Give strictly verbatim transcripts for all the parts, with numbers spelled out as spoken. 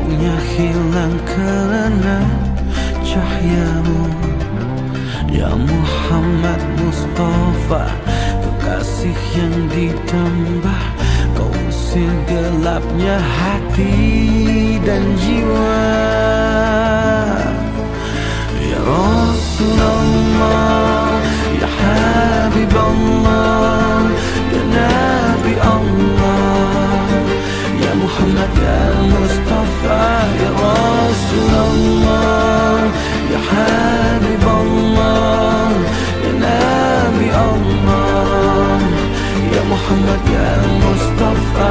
Maunya hilang karena cahayamu, ya Muhammad Mustafa, kekasih yang ditambah. Kau usir gelapnya hati dan jiwa. Ya Rasulullah, ya Habib Allah, ya Nabi Allah, ya Muhammad ya Mustafa, ya Rasulullah, ya Habib Allah, ya Nabi Allah, ya Muhammad ya Mustafa.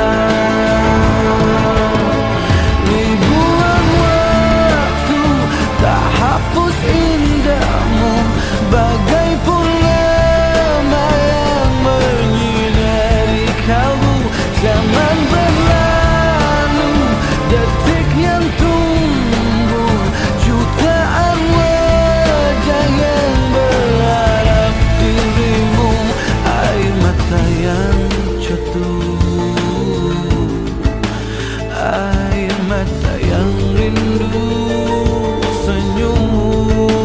Ribuan waktu tak hapus indahmu, bagai purnama yang menyinari kalbu. Zaman berlalu, detik yang tumbuh, jutaan wajah yang berharap dirimu. Air mata yang jatuh, air mata yang rindu senyummu.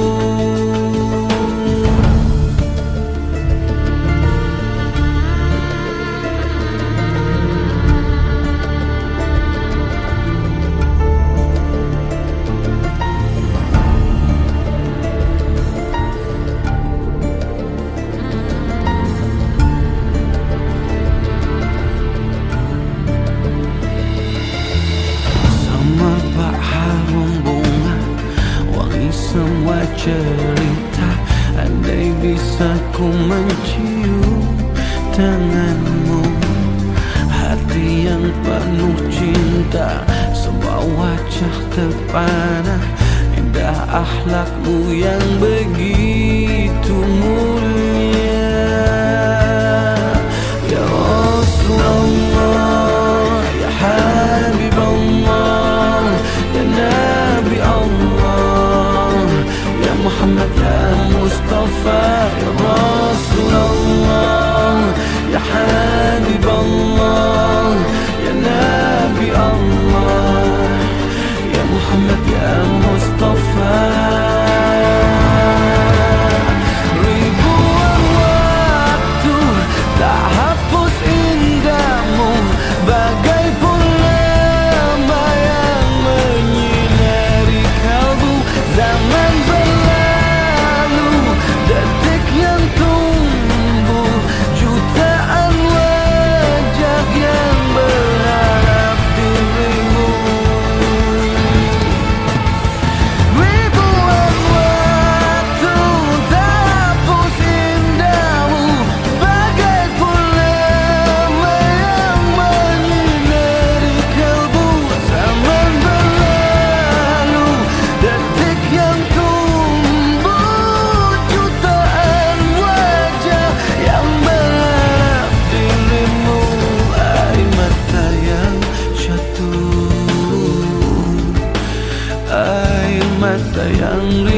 Semerbak harum bunga, wangi semua cerita. Andai bisa ku mencium tanganmu, hati yang penuh cinta, sebuah wajah terpana, indah akhlakmu yang begitu mulia. Ya Rasulullah, ya Habib Allah, ya Nabi Allah, ya Muhammad ya Mustafa, ya Rasulullah, ya Habib Allah, ya Nabi Allah, ya Muhammad ya Mustafa. Ribuan waktu tak hapus indahmu, bagai purnama yang menyinari kalbu. Zaman berlalu, detik yang tumbuh, jutaan wajah yang berharap dirimu. Ribuan waktu tak hapus indahmu, bagai purnama yang menyinari kalbu. Zaman berlalu, detik yang tumbuh, jutaan wajah yang berharap dirimu. Air mata yang jatuh, air mata yang